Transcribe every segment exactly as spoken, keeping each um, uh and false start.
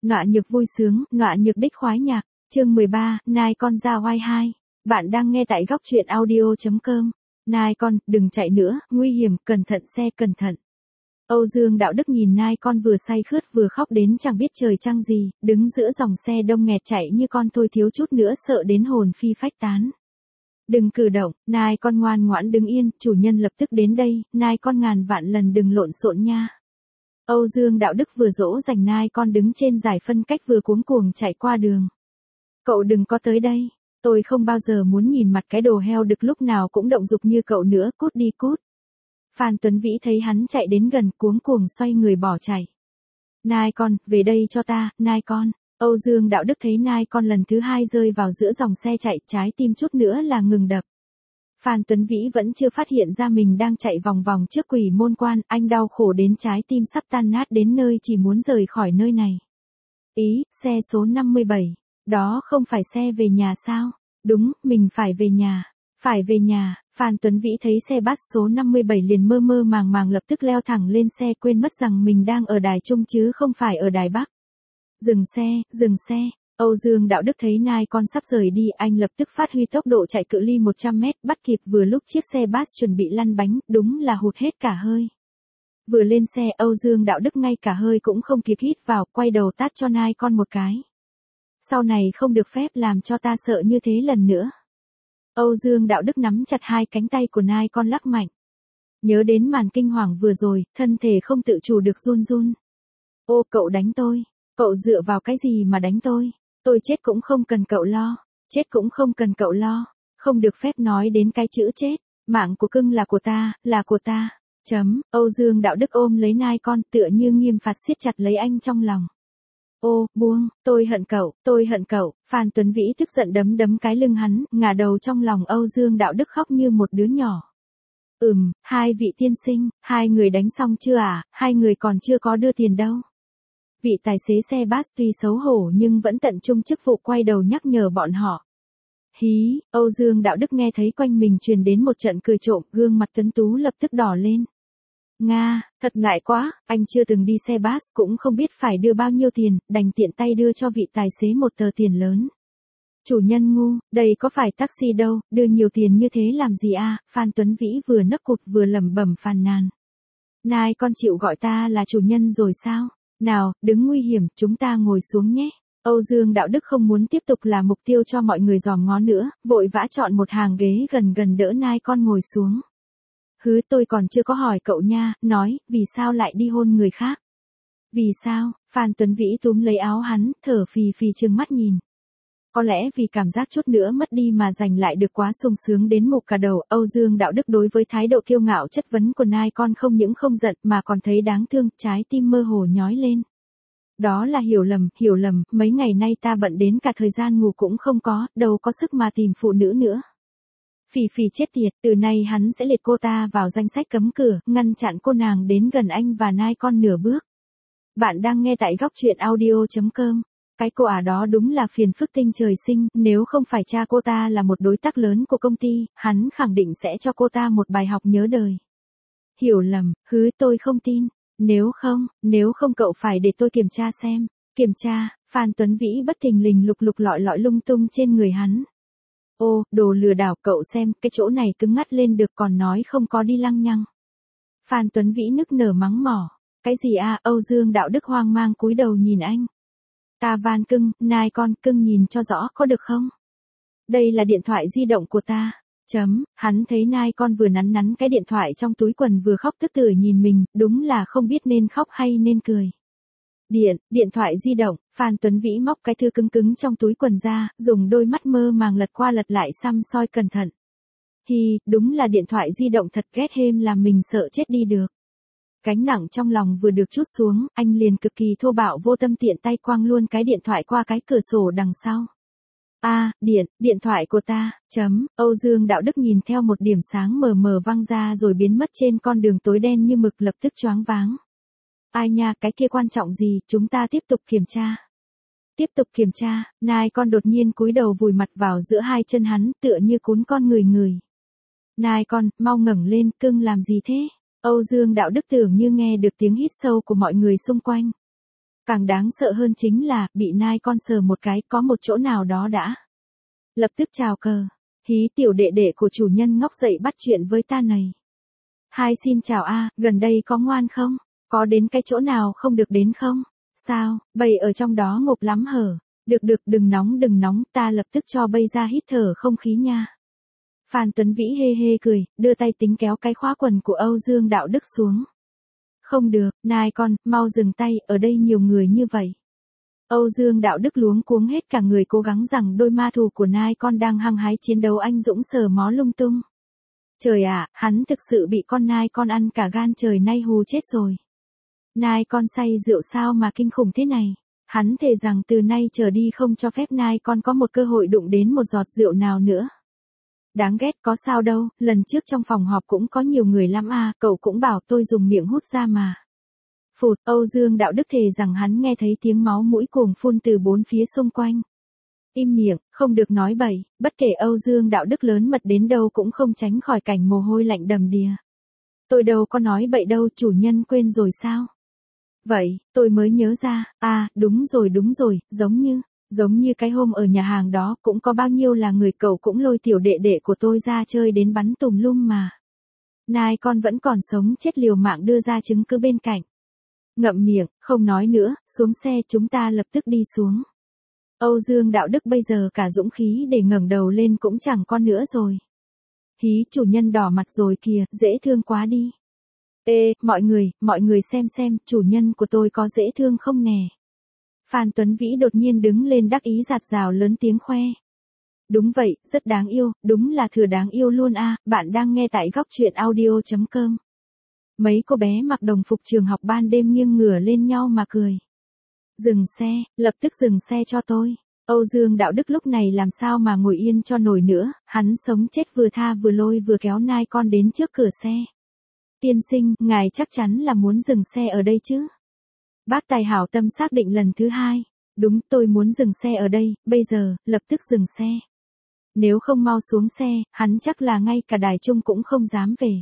Nọa nhược vui sướng, nọa nhược đích khoái nhạc, chương mười ba, nai con ra oai hai. Bạn đang nghe tại góc truyện audio chấm com. Nai con, đừng chạy nữa, nguy hiểm, cẩn thận xe, cẩn thận. Âu Dương Đạo Đức nhìn nai con vừa say khướt vừa khóc đến chẳng biết trời trăng gì, đứng giữa dòng xe đông nghẹt chạy như con thôi thiếu chút nữa sợ đến hồn phi phách tán. Đừng cử động, nai con ngoan ngoãn đứng yên, chủ nhân lập tức đến đây, nai con ngàn vạn lần đừng lộn xộn nha. Âu Dương Đạo Đức vừa dỗ dành nai con đứng trên giải phân cách vừa cuống cuồng chạy qua đường. Cậu đừng có tới đây, tôi không bao giờ muốn nhìn mặt cái đồ heo đực lúc nào cũng động dục như cậu nữa, cút đi cút. Phan Tuấn Vĩ thấy hắn chạy đến gần cuống cuồng xoay người bỏ chạy. Nai con, về đây cho ta, nai con. Âu Dương Đạo Đức thấy nai con lần thứ hai rơi vào giữa dòng xe chạy, trái tim chút nữa là ngừng đập. Phan Tuấn Vĩ vẫn chưa phát hiện ra mình đang chạy vòng vòng trước Quỷ Môn Quan, anh đau khổ đến trái tim sắp tan nát đến nơi chỉ muốn rời khỏi nơi này. Ý, xe số năm mươi bảy, đó không phải xe về nhà sao? Đúng, mình phải về nhà, phải về nhà. Phan Tuấn Vĩ thấy xe bus số năm mươi bảy liền mơ mơ màng màng lập tức leo thẳng lên xe, quên mất rằng mình đang ở Đài Trung chứ không phải ở Đài Bắc. Dừng xe, dừng xe. Âu Dương Đạo Đức thấy nai con sắp rời đi, anh lập tức phát huy tốc độ chạy cự ly một trăm mét, bắt kịp vừa lúc chiếc xe bus chuẩn bị lăn bánh, đúng là hụt hết cả hơi. Vừa lên xe, Âu Dương Đạo Đức ngay cả hơi cũng không kịp hít vào, quay đầu tát cho nai con một cái. Sau này không được phép làm cho ta sợ như thế lần nữa. Âu Dương Đạo Đức nắm chặt hai cánh tay của nai con lắc mạnh. Nhớ đến màn kinh hoàng vừa rồi, thân thể không tự chủ được run run. Ô, cậu đánh tôi, cậu dựa vào cái gì mà đánh tôi? Tôi chết cũng không cần cậu lo, chết cũng không cần cậu lo, không được phép nói đến cái chữ chết, mạng của cưng là của ta, là của ta. Chấm, Âu Dương Đạo Đức ôm lấy nai con tựa như nghiêm phạt siết chặt lấy anh trong lòng. Ô, buông, tôi hận cậu, tôi hận cậu. Phan Tuấn Vĩ tức giận đấm đấm cái lưng hắn, ngả đầu trong lòng Âu Dương Đạo Đức khóc như một đứa nhỏ. Ừm, hai vị tiên sinh, hai người đánh xong chưa à, hai người còn chưa có đưa tiền đâu. Vị tài xế xe bus tuy xấu hổ nhưng vẫn tận trung chức vụ quay đầu nhắc nhở bọn họ. Hí, Âu Dương Đạo Đức nghe thấy quanh mình truyền đến một trận cười trộm, gương mặt tuấn tú lập tức đỏ lên. Nga, thật ngại quá, anh chưa từng đi xe bus cũng không biết phải đưa bao nhiêu tiền, đành tiện tay đưa cho vị tài xế một tờ tiền lớn. Chủ nhân ngu, đây có phải taxi đâu, đưa nhiều tiền như thế làm gì à? Phan Tuấn Vĩ vừa nấc cụt vừa lẩm bẩm phàn nàn. Nai con chịu gọi ta là chủ nhân rồi sao? Nào, đứng nguy hiểm, chúng ta ngồi xuống nhé. Âu Dương Đạo Đức không muốn tiếp tục là mục tiêu cho mọi người dòm ngó nữa, vội vã chọn một hàng ghế gần gần đỡ nai con ngồi xuống. Hứ, tôi còn chưa có hỏi cậu nha, nói, vì sao lại đi hôn người khác? Vì sao? Phan Tuấn Vĩ túm lấy áo hắn, thở phì phì trừng mắt nhìn. Có lẽ vì cảm giác chút nữa mất đi mà giành lại được quá sung sướng đến mục cả đầu, Âu Dương Đạo Đức đối với thái độ kiêu ngạo chất vấn của nai con không những không giận mà còn thấy đáng thương, trái tim mơ hồ nhói lên. Đó là hiểu lầm, hiểu lầm, mấy ngày nay ta bận đến cả thời gian ngủ cũng không có, đâu có sức mà tìm phụ nữ nữa. Phì phì chết tiệt, từ nay hắn sẽ liệt cô ta vào danh sách cấm cửa, ngăn chặn cô nàng đến gần anh và nai con nửa bước. Bạn đang nghe tại góc truyện audio chấm com. Cái cô ả đó đúng là phiền phức tinh trời sinh, nếu không phải cha cô ta là một đối tác lớn của công ty, hắn khẳng định sẽ cho cô ta một bài học nhớ đời. Hiểu lầm, hứ tôi không tin, nếu không, nếu không cậu phải để tôi kiểm tra xem, kiểm tra. Phan Tuấn Vĩ bất thình lình lục lục lọi lọi lung tung trên người hắn. Ô, đồ lừa đảo, cậu xem, cái chỗ này cứng ngắt lên được còn nói không có đi lăng nhăng. Phan Tuấn Vĩ nức nở mắng mỏ, cái gì à? Âu Dương Đạo Đức hoang mang cúi đầu nhìn anh. Ta van cưng, nai con, cưng nhìn cho rõ có được không? Đây là điện thoại di động của ta. Chấm, hắn thấy nai con vừa nắn nắn cái điện thoại trong túi quần vừa khóc tức tưởi nhìn mình, đúng là không biết nên khóc hay nên cười. Điện, điện thoại di động. Phan Tuấn Vĩ móc cái thư cứng cứng trong túi quần ra, dùng đôi mắt mơ màng lật qua lật lại xăm soi cẩn thận. Hi, đúng là điện thoại di động thật, ghét hêm làm mình sợ chết đi được. Gánh nặng trong lòng vừa được chút xuống, anh liền cực kỳ thô bạo vô tâm tiện tay quăng luôn cái điện thoại qua cái cửa sổ đằng sau. A, à, điện, điện thoại của ta, chấm, Âu Dương Đạo Đức nhìn theo một điểm sáng mờ mờ văng ra rồi biến mất trên con đường tối đen như mực, lập tức choáng váng. Ai nha, cái kia quan trọng gì, chúng ta tiếp tục kiểm tra. Tiếp tục kiểm tra, nai con đột nhiên cúi đầu vùi mặt vào giữa hai chân hắn, tựa như cún con người người. Nai con, mau ngẩng lên, cưng làm gì thế? Âu Dương Đạo Đức tưởng như nghe được tiếng hít sâu của mọi người xung quanh. Càng đáng sợ hơn chính là, bị nai con sờ một cái, có một chỗ nào đó đã. Lập tức chào cờ. Hí tiểu đệ đệ của chủ nhân ngóc dậy bắt chuyện với ta này. Hai xin chào a, gần đây có ngoan không? Có đến cái chỗ nào không được đến không? Sao, bầy ở trong đó ngộp lắm hở? Được được, đừng nóng đừng nóng, ta lập tức cho bầy ra hít thở không khí nha. Phan Tuấn Vĩ hê hê cười, đưa tay tính kéo cái khóa quần của Âu Dương Đạo Đức xuống. Không được, nai con, mau dừng tay, ở đây nhiều người như vậy. Âu Dương Đạo Đức luống cuống hết cả người cố gắng rằng đôi ma thù của nai con đang hăng hái chiến đấu anh dũng sờ mó lung tung. Trời ạ, hắn thực sự bị con nai con ăn cả gan trời nay hù chết rồi. Nai con say rượu sao mà kinh khủng thế này. Hắn thề rằng từ nay trở đi không cho phép nai con có một cơ hội đụng đến một giọt rượu nào nữa. Đáng ghét có sao đâu, lần trước trong phòng họp cũng có nhiều người lắm à, cậu cũng bảo tôi dùng miệng hút ra mà. Phụt, Âu Dương Đạo Đức thề rằng hắn nghe thấy tiếng máu mũi cuồng phun từ bốn phía xung quanh. Im miệng, không được nói bậy, bất kể Âu Dương Đạo Đức lớn mật đến đâu cũng không tránh khỏi cảnh mồ hôi lạnh đầm đìa. Tôi đâu có nói bậy đâu, chủ nhân quên rồi sao? Vậy, tôi mới nhớ ra, à, đúng rồi đúng rồi, giống như, giống như cái hôm ở nhà hàng đó cũng có bao nhiêu là người cậu cũng lôi tiểu đệ đệ của tôi ra chơi đến bắn tùm lum mà. Nai con vẫn còn sống chết liều mạng đưa ra chứng cứ bên cạnh. Ngậm miệng, không nói nữa, xuống xe chúng ta lập tức đi xuống. Âu Dương Đạo Đức bây giờ cả dũng khí để ngẩng đầu lên cũng chẳng con nữa rồi. Hí chủ nhân đỏ mặt rồi kìa, dễ thương quá đi. Ê, mọi người, mọi người xem xem, chủ nhân của tôi có dễ thương không nè. Phan Tuấn Vĩ đột nhiên đứng lên đắc ý rạt rào lớn tiếng khoe. Đúng vậy, rất đáng yêu, đúng là thừa đáng yêu luôn a. Bạn đang nghe tại góc truyện audio chấm com. Mấy cô bé mặc đồng phục trường học ban đêm nghiêng ngửa lên nhau mà cười. Dừng xe, lập tức dừng xe cho tôi. Âu Dương Đạo Đức lúc này làm sao mà ngồi yên cho nổi nữa, hắn sống chết vừa tha vừa lôi vừa kéo nai con đến trước cửa xe. Tiên sinh, ngài chắc chắn là muốn dừng xe ở đây chứ? Bác tài hảo tâm xác định lần thứ hai. Đúng, tôi muốn dừng xe ở đây, bây giờ, lập tức dừng xe. Nếu không mau xuống xe, hắn chắc là ngay cả đài trung cũng không dám về.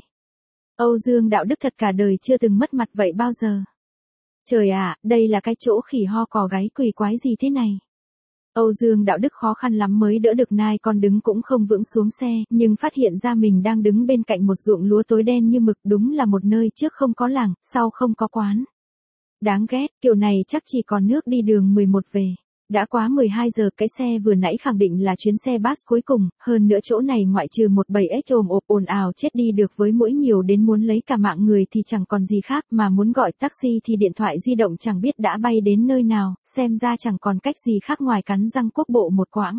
Âu Dương Đạo Đức thật cả đời chưa từng mất mặt vậy bao giờ. Trời ạ, đây là cái chỗ khỉ ho cò gáy quỷ quái gì thế này? Âu Dương Đạo Đức khó khăn lắm mới đỡ được nai con đứng cũng không vững xuống xe, nhưng phát hiện ra mình đang đứng bên cạnh một ruộng lúa tối đen như mực, đúng là một nơi trước không có làng, sau không có quán. Đáng ghét, kiểu này chắc chỉ còn nước đi đường mười một về. Đã quá mười hai giờ, cái xe vừa nãy khẳng định là chuyến xe bus cuối cùng, hơn nữa chỗ này ngoại trừ một bầy ếch ồm ộp ồn ào chết đi được với mỗi nhiều đến muốn lấy cả mạng người thì chẳng còn gì khác, mà muốn gọi taxi thì điện thoại di động chẳng biết đã bay đến nơi nào, xem ra chẳng còn cách gì khác ngoài cắn răng quốc bộ một quãng.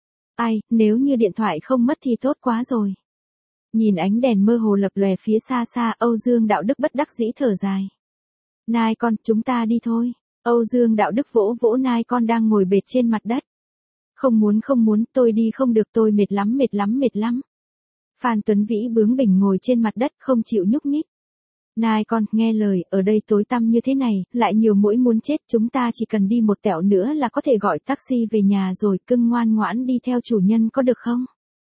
Ai, nếu như điện thoại không mất thì tốt quá rồi. Nhìn ánh đèn mơ hồ lập lòe phía xa xa, Âu Dương Đạo Đức bất đắc dĩ thở dài. Nai con, chúng ta đi thôi. Âu Dương Đạo Đức vỗ vỗ nai con đang ngồi bệt trên mặt đất. Không muốn không muốn, tôi đi không được, tôi mệt lắm mệt lắm mệt lắm. Phan Tuấn Vĩ bướng bỉnh ngồi trên mặt đất không chịu nhúc nhích. Nai con, nghe lời, ở đây tối tăm như thế này, lại nhiều muỗi muốn chết, chúng ta chỉ cần đi một tẹo nữa là có thể gọi taxi về nhà rồi, cưng ngoan ngoãn đi theo chủ nhân có được không?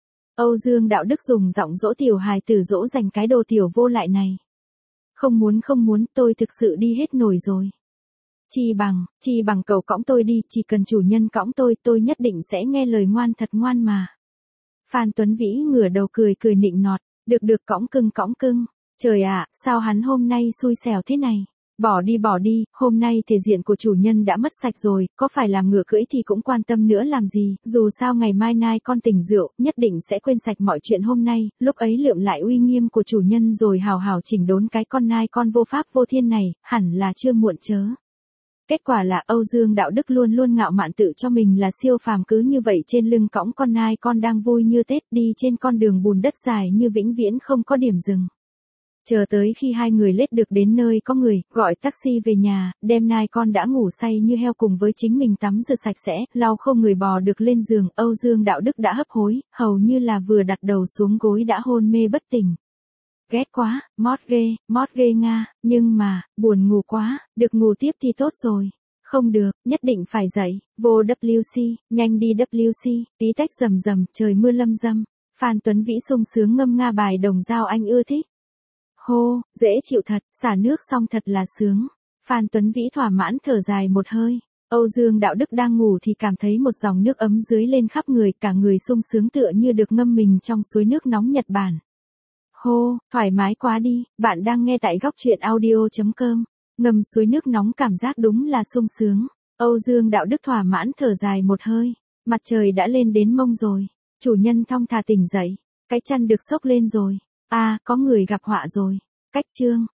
Âu Dương Đạo Đức dùng giọng dỗ tiểu hài tử dỗ dành cái đồ tiểu vô lại này. Không muốn không muốn, tôi thực sự đi hết nổi rồi. Chi bằng, chi bằng cậu cõng tôi đi, chỉ cần chủ nhân cõng tôi, tôi nhất định sẽ nghe lời ngoan thật ngoan mà. Phan Tuấn Vĩ ngửa đầu cười cười nịnh nọt, được được cõng cưng cõng cưng. Trời ạ, sao hắn hôm nay xui xẻo thế này? Bỏ đi bỏ đi, hôm nay thể diện của chủ nhân đã mất sạch rồi, có phải làm ngựa cưỡi thì cũng quan tâm nữa làm gì, dù sao ngày mai nai con tỉnh rượu, nhất định sẽ quên sạch mọi chuyện hôm nay, lúc ấy lượm lại uy nghiêm của chủ nhân rồi hào hào chỉnh đốn cái con nai con vô pháp vô thiên này, hẳn là chưa muộn chớ. Kết quả là Âu Dương Đạo Đức luôn luôn ngạo mạn tự cho mình là siêu phàm, cứ như vậy trên lưng cõng con nai con đang vui như Tết đi trên con đường bùn đất dài như vĩnh viễn không có điểm dừng. Chờ tới khi hai người lết được đến nơi có người, gọi taxi về nhà, đem nai con đã ngủ say như heo cùng với chính mình tắm rửa sạch sẽ, lau không người bò được lên giường, Âu Dương Đạo Đức đã hấp hối, hầu như là vừa đặt đầu xuống gối đã hôn mê bất tỉnh. Ghét quá, mót ghê, mót ghê nga, nhưng mà, buồn ngủ quá, được ngủ tiếp thì tốt rồi. Không được, nhất định phải dậy, vô W C, nhanh đi W C, tí tách rầm rầm, trời mưa lâm dâm. Phan Tuấn Vĩ sung sướng ngâm nga bài đồng dao anh ưa thích. Hô, dễ chịu thật, xả nước xong thật là sướng. Phan Tuấn Vĩ thỏa mãn thở dài một hơi. Âu Dương Đạo Đức đang ngủ thì cảm thấy một dòng nước ấm dưới lên khắp người, cả người sung sướng tựa như được ngâm mình trong suối nước nóng Nhật Bản. Hô, thoải mái quá đi, bạn đang nghe tại góc truyện audio.com. Ngâm suối nước nóng cảm giác đúng là sung sướng. Âu Dương Đạo Đức thỏa mãn thở dài một hơi. Mặt trời đã lên đến mông rồi. Chủ nhân thong thả tỉnh dậy. Cái chăn được xốc lên rồi. À, có người gặp họa rồi. Cách chương.